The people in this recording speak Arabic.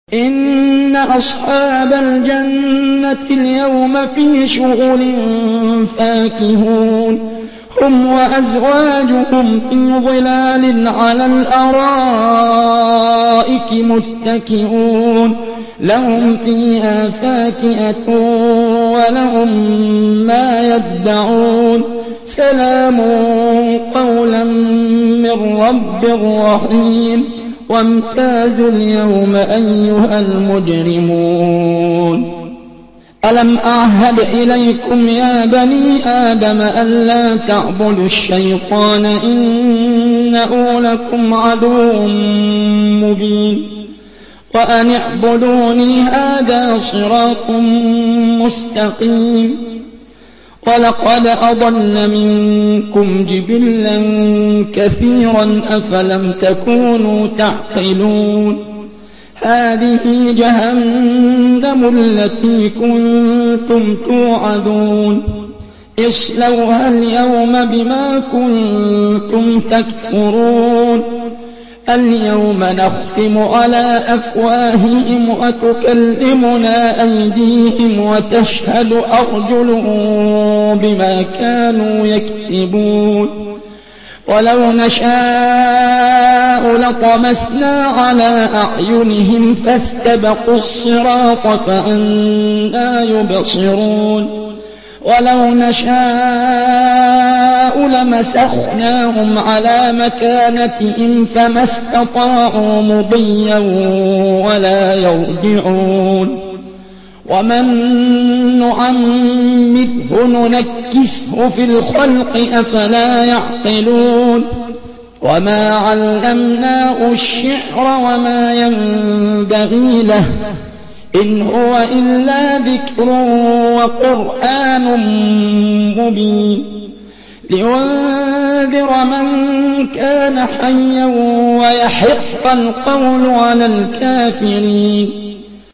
إن أصحاب الجنة اليوم في شغل فاكهون هم وأزواجهم في ظلال على الأرائك متكئون لهم فيها فاكهة ولهم ما يدعون سلام قولا من رب رحيم وامتازوا اليوم أيها المجرمون ألم أعهد إليكم يا بني آدم ألا تعبدوا الشيطان إنه لكم عدو مبين وأن اعبدوني هذا صراط مستقيم ولقد أضل منكم جبلا كثيرا أفلم تكونوا تعقلون هذه جهنم التي كنتم توعدون اصلوها اليوم بما كنتم تكفرون اليوم نختم على أفواههم وتكلمنا أيديهم وتشهد أرجلهم بما كانوا يكسبون ولو نشاء لطمسنا على أعينهم فاستبقوا الصراط فأنى يبصرون ولو نشاء لمسخناهم على مكانتهم فما استطاعوا مضيا ولا يرجعون ومن نعمره ننكسه في الخلق أفلا يعقلون وما علمناه الشعر وما ينبغي له إن هو إلا ذكر وقرآن مبين لينذر من كان حيا ويحق القول على الكافرين